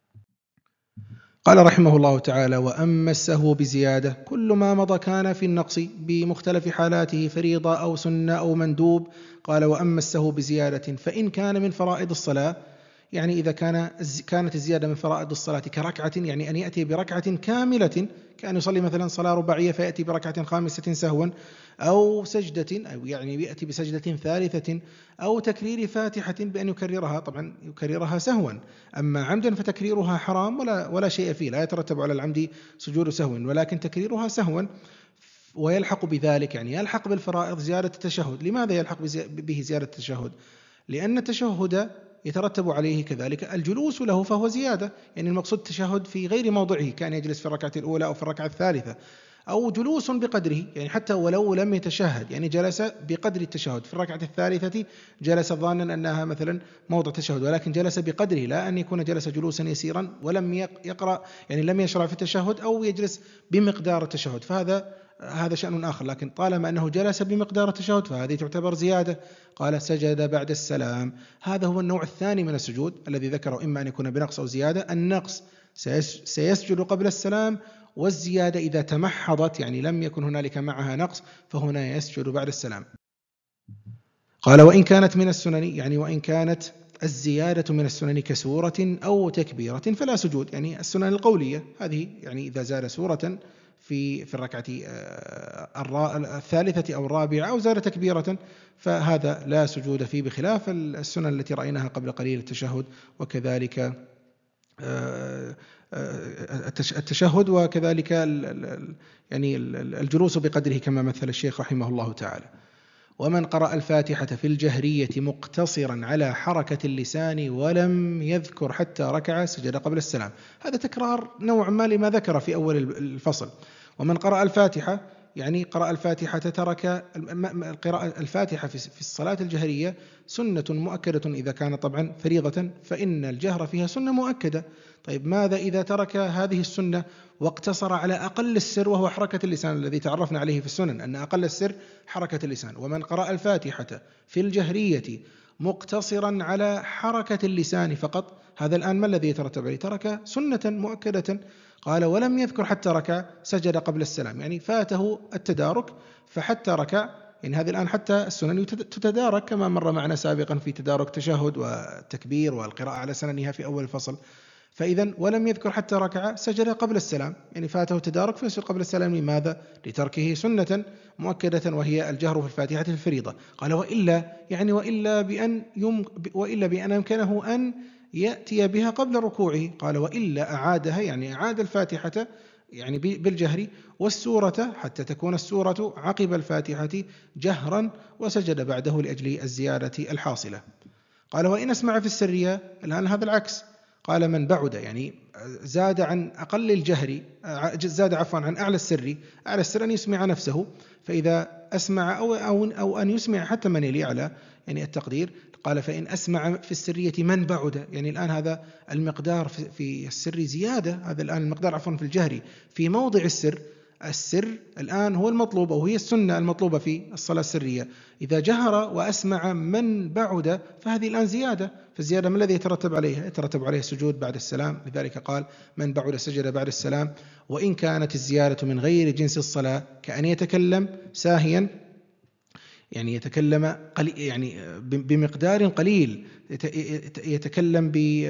قال رحمه الله تعالى: وأما السهو بزيادة كل ما مضى كان في النقص بمختلف حالاته فريضة أو سنة أو مندوب. قال: وأما السهو بزيادة فإن كان من فرائض الصلاة، يعني إذا كان كانت الزيادة من فرائض الصلاة كركعة، يعني أن يأتي بركعة كاملة، كان يصلي مثلا صلاة رباعية فيأتي بركعة خامسة سهوا، أو سجدة، أو يعني يأتي بسجدة ثالثة، أو تكرير فاتحة بأن يكررها، طبعا يكررها سهوا. أما عمدا فتكريرها حرام ولا ولا شيء فيه، لا يترتب على العمد سجود سهو، ولكن تكريرها سهوا. ويلحق بذلك يعني يلحق بالفرائض زيادة التشهد. لماذا يلحق به زيادة التشهد؟ لأن التشهد يترتب عليه كذلك الجلوس له فهو زيادة، يعني المقصود التشهد في غير موضعه، كان يجلس في الركعة الأولى أو في الركعة الثالثة، أو جلوس بقدره، يعني حتى ولو لم يتشهد يعني جلس بقدر التشهد في الركعة الثالثة، جلس ظانا أنها مثلا موضع تشهد، ولكن جلس بقدره، لا أن يكون جلس جلوسا يسيرا ولم يقرأ يعني لم يشرع في التشهد، أو يجلس بمقدار التشهد، فهذا هذا شأن آخر. لكن طالما أنه جلس بمقدار التشهد فهذه تعتبر زيادة. قال: سجد بعد السلام. هذا هو النوع الثاني من السجود الذي ذكره، إما أن يكون بنقص أو زيادة. النقص سيسجد قبل السلام، والزيادة إذا تمحضت يعني لم يكن هنالك معها نقص فهنا يسجد بعد السلام. قال: وإن كانت من السنن، يعني وإن كانت الزيادة من السنن كسورة أو تكبيرة فلا سجود، يعني السنن القولية هذه، يعني إذا زاد سورة في في الركعة الثالثة أو الرابعة أو زاد تكبيرة فهذا لا سجود فيه، بخلاف السنن التي رأيناها قبل قليل، التشهد وكذلك التشهد وكذلك يعني الجلوس بقدره كما مثل الشيخ رحمه الله تعالى. ومن قرأ الفاتحة في الجهرية مقتصرا على حركة اللسان ولم يذكر حتى ركع سجد قبل السلام. هذا تكرار نوع ما لما ذكر في أول الفصل. ومن قرأ الفاتحة يعني قرأ الفاتحة ترك القراءة الفاتحة في الصلاة الجهرية سنة مؤكدة إذا كان طبعا فريضة، فإن الجهر فيها سنة مؤكدة. طيب ماذا إذا ترك هذه السنة واقتصر على أقل السر وهو حركة اللسان الذي تعرفنا عليه في السنن أن أقل السر حركة اللسان؟ ومن قرأ الفاتحة في الجهرية مقتصرا على حركة اللسان فقط، هذا الآن ما الذي يترتب عليه؟ ترك سنة مؤكدة. قال ولم يذكر حتى ركع سجد قبل السلام، يعني فاته التدارك فحتى ركع، يعني هذه الآن حتى السنن تتدارك كما مر معنا سابقا في تدارك تشهد والتكبير والقراءة على سننها في أول الفصل. فإذا ولم يذكر حتى ركع سجد قبل السلام، يعني فاته تدارك فيسجد قبل السلام. لماذا؟ لتركه سنة مؤكدة وهي الجهر في الفاتحة الفريضة. قال وإلا يعني وإلا بأن يم وإلا بأن يمكنه أن يأتي بها قبل ركوعه. قال وإلا أعادها، يعني أعاد الفاتحة يعني بالجهر والسورة حتى تكون السورة عقب الفاتحة جهرا وسجد بعده لأجل الزيادة الحاصلة. قال وإن أسمع في السرية، الآن هذا العكس. قال من بعد يعني زاد عن أقل الجهر، زاد عفوا عن أعلى السر، أعلى السر أن يسمع نفسه، فإذا أسمع أو, أو, أو أن يسمع حتى من يلي على يعني التقدير. قال فإن أسمع في السرية من بعد، يعني الآن هذا المقدار في السر زيادة، هذا الآن المقدار عفوا في الجهر في موضع السر، السر الآن هو المطلوب أو هي السنة المطلوبة في الصلاة السرية. إذا جهر وأسمع من بعد فهذه الآن زيادة، فالزيادة ما الذي يترتب عليها؟ يترتب عليها السجود بعد السلام، لذلك قال من بعد سجد بعد السلام. وإن كانت الزيادة من غير جنس الصلاة كأن يتكلم ساهيا، يعني يتكلم قليل يعني بمقدار قليل، يتكلم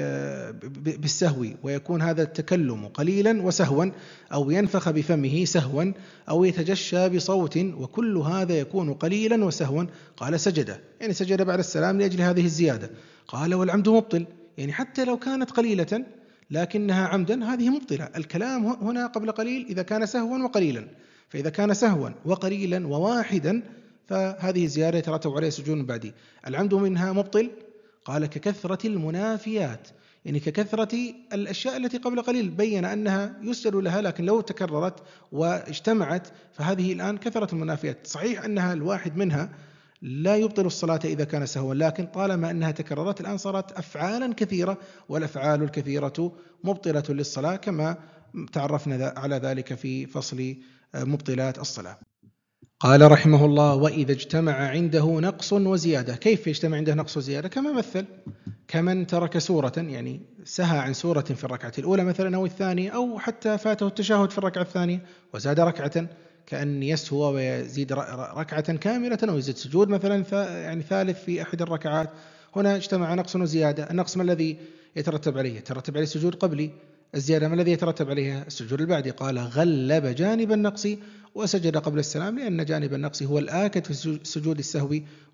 بالسهو ويكون هذا التكلم قليلا وسهوا، أو ينفخ بفمه سهوا، أو يتجشى بصوت، وكل هذا يكون قليلا وسهوا. قال سجد، يعني سجد بعد السلام لأجل هذه الزيادة. قال والعمد مبطل، يعني حتى لو كانت قليلة لكنها عمدا هذه مبطلة. الكلام هنا قبل قليل إذا كان سهوا وقليلا، فإذا كان سهوا وقليلا وواحدا فهذه زيادة يترتب عليها سجود بعدي. العمد منها مبطل. قال ككثرة المنافيات، يعني ككثرة الأشياء التي قبل قليل بين أنها يسجد لها، لكن لو تكررت واجتمعت فهذه الآن كثرة المنافيات. صحيح أنها الواحد منها لا يبطل الصلاة إذا كان سهوا، لكن طالما أنها تكررت الآن صارت أفعالا كثيرة، والأفعال الكثيرة مبطلة للصلاة كما تعرفنا على ذلك في فصل مبطلات الصلاة. قال رحمه الله وإذا اجتمع عنده نقص وزيادة. كيف يجتمع عنده نقص وزيادة؟ كما مثل كمن ترك سورة، يعني سهى عن سورة في الركعة الأولى مثلا أو الثانية، أو حتى فاته التشهد في الركعة الثانية وزاد ركعة، كأن يسهو ويزيد ركعة كاملة أو يزيد سجود مثلا يعني ثالث في أحد الركعات. هنا اجتمع نقص وزيادة. النقص ما الذي يترتب عليه؟ يترتب عليه سجود قبلي. الزيادة ما الذي يترتب عليها؟ السجود البعدي. قال غلب جانب النقص وسجد قبل السلام، لأن جانب النقص هو الآكد في سجود السهو،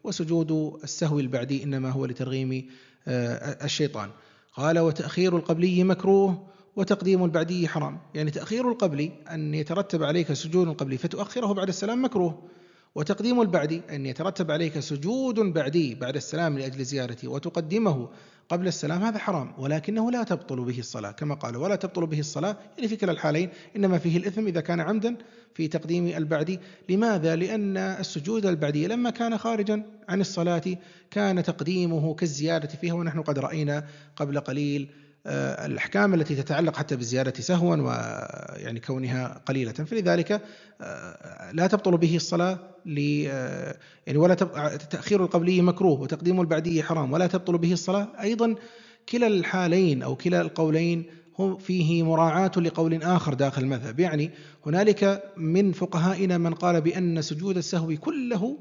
وسجود السهو البعدي إنما هو لترغيم الشيطان. قال وتأخير القبلي مكروه وتقديم البعدي حرام. يعني تأخير القبلي أن يترتب عليك سجود قبلي فتؤخره بعد السلام مكروه، وتقديم البعدي أن يترتب عليك سجود بعدي بعد السلام لأجل زيارته وتقدمه قبل السلام هذا حرام، ولكنه لا تبطل به الصلاة كما قال ولا تبطل به الصلاة، يعني في كلا الحالين إنما فيه الإثم إذا كان عمدا في تقديم البعدي. لماذا؟ لأن السجود البعدي لما كان خارجا عن الصلاة كان تقديمه كالزيادة فيها، ونحن قد رأينا قبل قليل الأحكام التي تتعلق حتى بالزيادة سهوا ويعني كونها قليلة، فلذلك لا تبطل به الصلاة يعني ولا تأخير القبلي مكروه وتقديم البعدي حرام ولا تبطل به الصلاة. أيضا كلا الحالين أو كلا القولين هو فيه مراعاة لقول آخر داخل المذهب، يعني هنالك من فقهائنا من قال بأن سجود السهو كله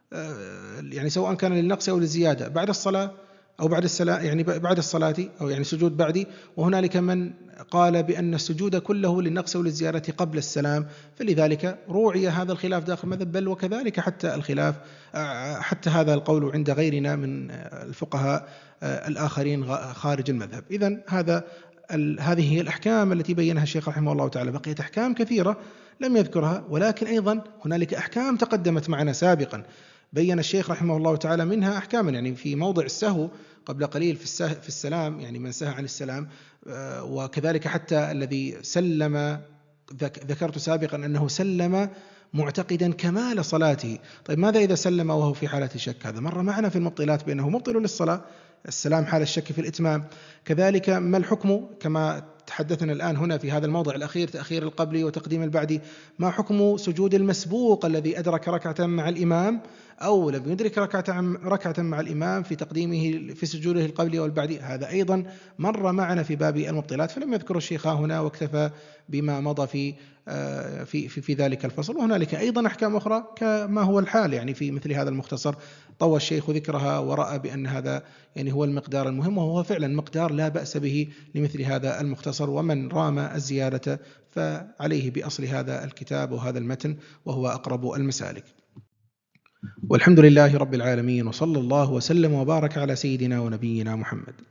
يعني سواء كان للنقص أو للزيادة بعد الصلاة أو بعد الصلاة، يعني بعد الصلاة أو يعني سجود بعدي، وهنالك من قال بأن السجود كله للنقص وللزيادة قبل السلام، فلذلك روعي هذا الخلاف داخل المذهب، بل وكذلك حتى الخلاف حتى هذا القول عند غيرنا من الفقهاء الآخرين خارج المذهب. إذن هذا هذه هي الأحكام التي بينها الشيخ رحمه الله تعالى. بقيت أحكام كثيرة لم يذكرها، ولكن أيضا هنالك أحكام تقدمت معنا سابقا بين الشيخ رحمه الله تعالى منها أحكاما يعني في موضع السهو قبل قليل في, في السلام، يعني من سهى عن السلام، وكذلك حتى الذي سلم ذكرت سابقا أنه سلم معتقدا كمال صلاته. طيب ماذا إذا سلم وهو في حالة شك؟ هذا مر معنا في المبطلات بأنه مبطل للصلاة السلام حال الشك في الإتمام. كذلك ما الحكم كما تحدثنا الآن هنا في هذا الموضع الأخير تأخير القبلي وتقديم البعدي، ما حكم سجود المسبوق الذي أدرك ركعة مع الإمام أو لم يدرك ركعة ركعة مع الإمام في تقديمه في سجوده القبلي والبعدي؟ هذا أيضا مر معنا في باب المبطلات، فلم يذكر الشيخ هنا واكتفى بما مضى في في في في ذلك الفصل. وهنالك أيضا أحكام أخرى كما هو الحال يعني في مثل هذا المختصر طوى الشيخ ذكرها ورأى بأن هذا يعني هو المقدار المهم، وهو فعلا مقدار لا بأس به لمثل هذا المختصر، ومن رام الزيادة فعليه بأصل هذا الكتاب وهذا المتن وهو أقرب المسالك. والحمد لله رب العالمين، وصلى الله وسلم وبارك على سيدنا ونبينا محمد.